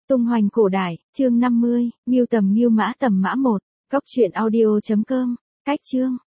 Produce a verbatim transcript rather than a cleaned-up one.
Tung hoành cổ đại, chương năm mươi, Ngưu tầm ngưu mã tầm mã một, góc truyện audio chấm com, cách chương.